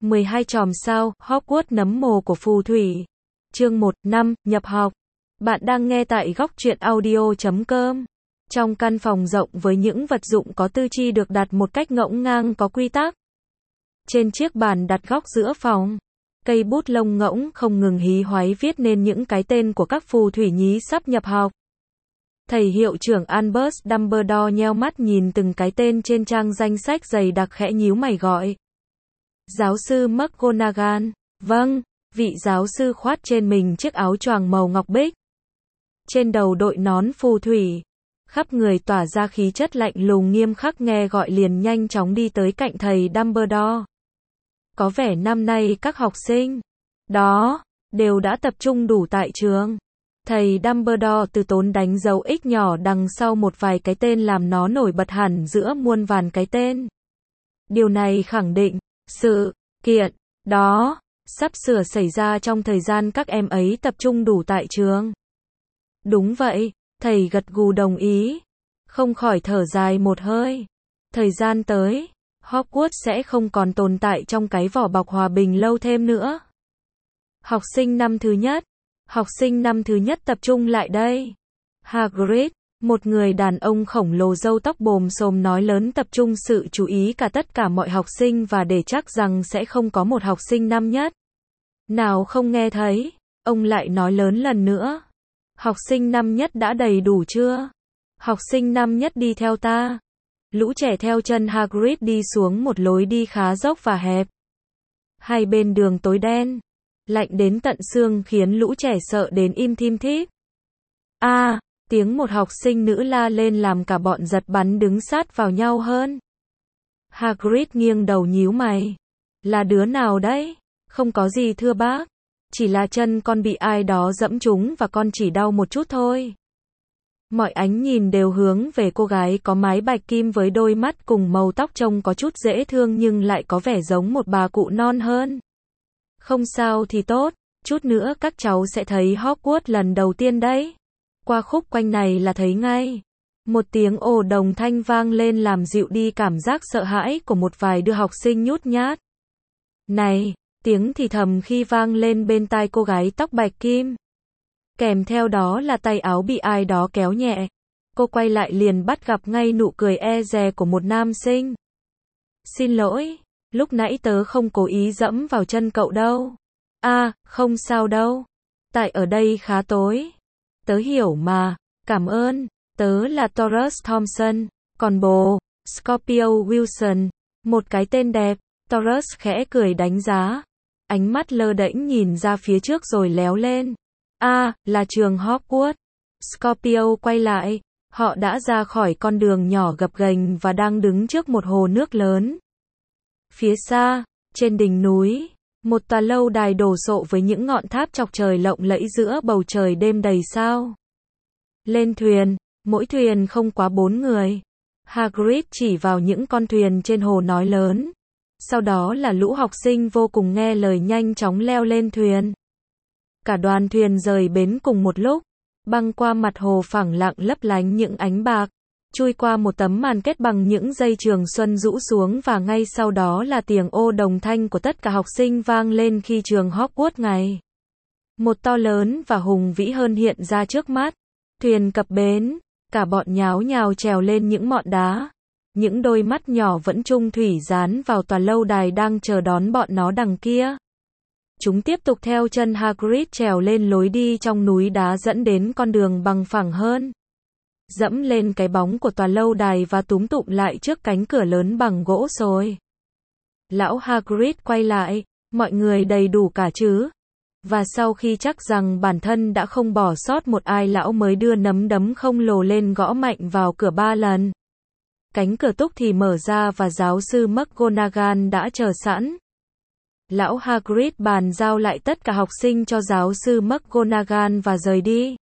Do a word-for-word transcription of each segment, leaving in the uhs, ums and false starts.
mười hai chòm sao, Hogwarts nấm mồ của phù thủy. Chương một, năm, nhập học. Bạn đang nghe tại góc truyện audio chấm com. Trong căn phòng rộng với những vật dụng có tư chi được đặt một cách ngổn ngang có quy tắc. Trên chiếc bàn đặt góc giữa phòng, cây bút lông ngỗng không ngừng hí hoáy viết nên những cái tên của các phù thủy nhí sắp nhập học. Thầy hiệu trưởng Albus Dumbledore nheo mắt nhìn từng cái tên trên trang danh sách dày đặc khẽ nhíu mày gọi. Giáo sư McGonagall. Vâng, vị giáo sư khoác trên mình chiếc áo choàng màu ngọc bích. Trên đầu đội nón phù thủy, khắp người tỏa ra khí chất lạnh lùng nghiêm khắc nghe gọi liền nhanh chóng đi tới cạnh thầy Dumbledore. Có vẻ năm nay các học sinh đó đều đã tập trung đủ tại trường. Thầy Dumbledore từ tốn đánh dấu X nhỏ đằng sau một vài cái tên làm nó nổi bật hẳn giữa muôn vàn cái tên. Điều này khẳng định, sự kiện đó sắp sửa xảy ra trong thời gian các em ấy tập trung đủ tại trường. Đúng vậy, thầy gật gù đồng ý, không khỏi thở dài một hơi. Thời gian tới, Hogwarts sẽ không còn tồn tại trong cái vỏ bọc hòa bình lâu thêm nữa. Học sinh năm thứ nhất, học sinh năm thứ nhất tập trung lại đây. Hagrid, một người đàn ông khổng lồ râu tóc bồm xồm nói lớn tập trung sự chú ý cả tất cả mọi học sinh và để chắc rằng sẽ không có một học sinh năm nhất nào không nghe thấy, ông lại nói lớn lần nữa. Học sinh năm nhất đã đầy đủ chưa? Học sinh năm nhất đi theo ta. Lũ trẻ theo chân Hagrid đi xuống một lối đi khá dốc và hẹp. Hai bên đường tối đen, lạnh đến tận xương khiến lũ trẻ sợ đến im thim thít. A, à, tiếng một học sinh nữ la lên làm cả bọn giật bắn đứng sát vào nhau hơn. Hagrid nghiêng đầu nhíu mày. Là đứa nào đấy? Không có gì thưa bác. Chỉ là chân con bị ai đó dẫm trúng và con chỉ đau một chút thôi. Mọi ánh nhìn đều hướng về cô gái có mái bạch kim với đôi mắt cùng màu tóc trông có chút dễ thương nhưng lại có vẻ giống một bà cụ non hơn. Không sao thì tốt, chút nữa các cháu sẽ thấy Hogwarts lần đầu tiên đấy. Qua khúc quanh này là thấy ngay. Một tiếng ồ đồng thanh vang lên làm dịu đi cảm giác sợ hãi của một vài đứa học sinh nhút nhát. Này, tiếng thì thầm khi vang lên bên tai cô gái tóc bạch kim. Kèm theo đó là tay áo bị ai đó kéo nhẹ. Cô quay lại liền bắt gặp ngay nụ cười e dè của một nam sinh. Xin lỗi, lúc nãy tớ không cố ý dẫm vào chân cậu đâu. À, không sao đâu. Tại ở đây khá tối. Tớ hiểu mà, cảm ơn. Tớ là Taurus Thompson, còn bồ, Scorpio Wilson. Một cái tên đẹp. Taurus khẽ cười đánh giá. Ánh mắt lơ đễnh nhìn ra phía trước rồi léo lên. À, là trường Hogwarts. Scorpio quay lại. Họ đã ra khỏi con đường nhỏ gập ghềnh và đang đứng trước một hồ nước lớn. Phía xa, trên đỉnh núi, một tòa lâu đài đồ sộ với những ngọn tháp chọc trời lộng lẫy giữa bầu trời đêm đầy sao. Lên thuyền, mỗi thuyền không quá bốn người. Hagrid chỉ vào những con thuyền trên hồ nói lớn. Sau đó là lũ học sinh vô cùng nghe lời nhanh chóng leo lên thuyền. Cả đoàn thuyền rời bến cùng một lúc, băng qua mặt hồ phẳng lặng lấp lánh những ánh bạc, chui qua một tấm màn kết bằng những dây trường xuân rũ xuống và ngay sau đó là tiếng ô đồng thanh của tất cả học sinh vang lên khi trường Hogwarts ngày một to lớn và hùng vĩ hơn hiện ra trước mắt. Thuyền cập bến, cả bọn nháo nhào trèo lên những mọn đá. Những đôi mắt nhỏ vẫn trung thủy dán vào tòa lâu đài đang chờ đón bọn nó đằng kia. Chúng tiếp tục theo chân Hagrid trèo lên lối đi trong núi đá dẫn đến con đường bằng phẳng hơn. Dẫm lên cái bóng của tòa lâu đài và túm tụm lại trước cánh cửa lớn bằng gỗ rồi. Lão Hagrid quay lại, mọi người đầy đủ cả chứ? Và sau khi chắc rằng bản thân đã không bỏ sót một ai lão mới đưa nắm đấm không lồ lên gõ mạnh vào cửa ba lần. Cánh cửa túc thì mở ra và giáo sư McGonagall đã chờ sẵn. Lão Hagrid bàn giao lại tất cả học sinh cho giáo sư McGonagall và rời đi.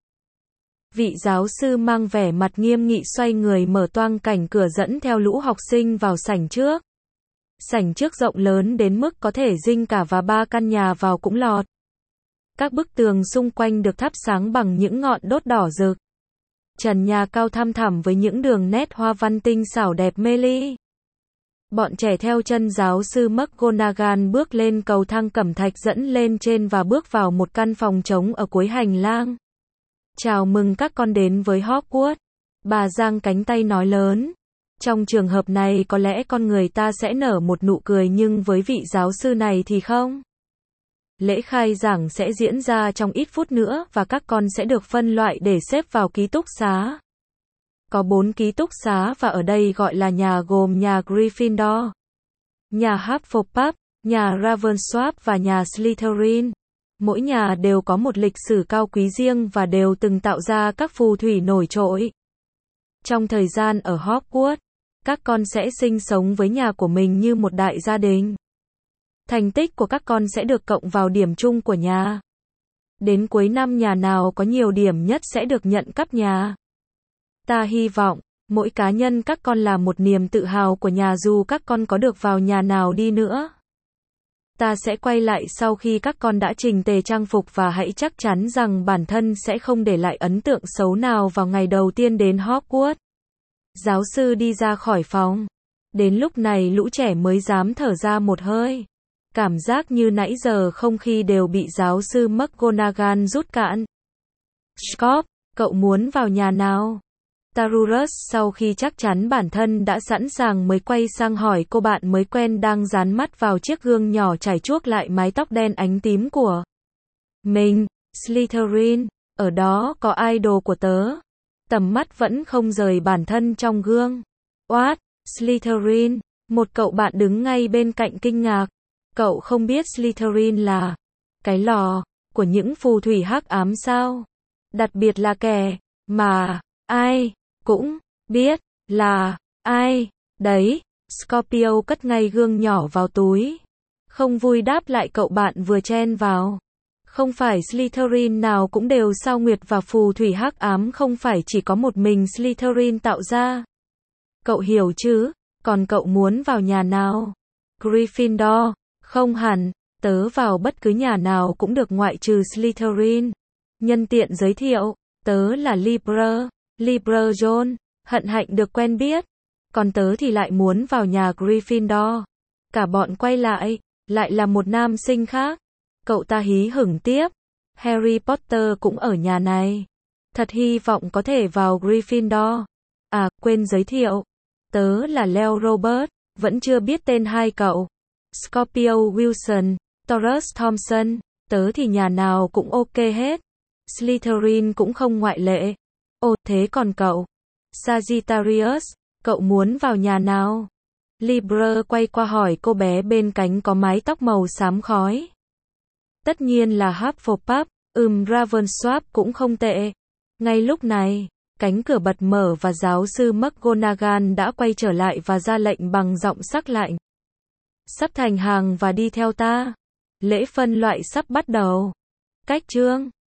Vị giáo sư mang vẻ mặt nghiêm nghị xoay người mở toang cảnh cửa dẫn theo lũ học sinh vào sảnh trước. Sảnh trước rộng lớn đến mức có thể dinh cả và ba căn nhà vào cũng lọt. Các bức tường xung quanh được thắp sáng bằng những ngọn đốt đỏ rực. Trần nhà cao thăm thẳm với những đường nét hoa văn tinh xảo đẹp mê ly. Bọn trẻ theo chân giáo sư McGonagall bước lên cầu thang cẩm thạch dẫn lên trên và bước vào một căn phòng trống ở cuối hành lang. Chào mừng các con đến với Hogwarts. Bà giang cánh tay nói lớn. Trong trường hợp này có lẽ con người ta sẽ nở một nụ cười nhưng với vị giáo sư này thì không. Lễ khai giảng sẽ diễn ra trong ít phút nữa và các con sẽ được phân loại để xếp vào ký túc xá. Có bốn ký túc xá và ở đây gọi là nhà gồm nhà Gryffindor, nhà Hufflepuff, nhà Ravenclaw và nhà Slytherin. Mỗi nhà đều có một lịch sử cao quý riêng và đều từng tạo ra các phù thủy nổi trội. Trong thời gian ở Hogwarts, các con sẽ sinh sống với nhà của mình như một đại gia đình. Thành tích của các con sẽ được cộng vào điểm chung của nhà. Đến cuối năm nhà nào có nhiều điểm nhất sẽ được nhận cắp nhà. Ta hy vọng, mỗi cá nhân các con là một niềm tự hào của nhà dù các con có được vào nhà nào đi nữa. Ta sẽ quay lại sau khi các con đã chỉnh tề trang phục và hãy chắc chắn rằng bản thân sẽ không để lại ấn tượng xấu nào vào ngày đầu tiên đến Hogwarts. Giáo sư đi ra khỏi phòng. Đến lúc này lũ trẻ mới dám thở ra một hơi. Cảm giác như nãy giờ không khí đều bị giáo sư McGonagall rút cạn. Scott, cậu muốn vào nhà nào? Tarurus sau khi chắc chắn bản thân đã sẵn sàng mới quay sang hỏi cô bạn mới quen đang dán mắt vào chiếc gương nhỏ chải chuốt lại mái tóc đen ánh tím của mình. Slytherin, ở đó có idol của tớ. Tầm mắt vẫn không rời bản thân trong gương. What? Slytherin, một cậu bạn đứng ngay bên cạnh kinh ngạc. Cậu không biết Slytherin là cái lò của những phù thủy hắc ám sao? Đặc biệt là kẻ mà ai cũng biết là ai đấy. Scorpio cất ngay gương nhỏ vào túi. Không vui đáp lại cậu bạn vừa chen vào. Không phải Slytherin nào cũng đều sao nguyệt và phù thủy hắc ám không phải chỉ có một mình Slytherin tạo ra. Cậu hiểu chứ? Còn cậu muốn vào nhà nào? Gryffindor. Không hẳn, tớ vào bất cứ nhà nào cũng được ngoại trừ Slytherin. Nhân tiện giới thiệu, tớ là Libra, Libra John, hân hạnh được quen biết. Còn tớ thì lại muốn vào nhà Gryffindor. Cả bọn quay lại, lại là một nam sinh khác. Cậu ta hí hửng tiếp. Harry Potter cũng ở nhà này. Thật hy vọng có thể vào Gryffindor. À, quên giới thiệu. Tớ là Leo Robert, vẫn chưa biết tên hai cậu. Scorpio Wilson, Taurus Thompson, tớ thì nhà nào cũng ok hết. Slytherin cũng không ngoại lệ. Ồ, thế còn cậu? Sagittarius, cậu muốn vào nhà nào? Libra quay qua hỏi cô bé bên cánh có mái tóc màu xám khói. Tất nhiên là Hufflepuff, ừm Ravenclaw cũng không tệ. Ngay lúc này, cánh cửa bật mở và giáo sư McGonagall đã quay trở lại và ra lệnh bằng giọng sắc lạnh. Sắp thành hàng và đi theo ta. Lễ phân loại sắp bắt đầu. Cách chương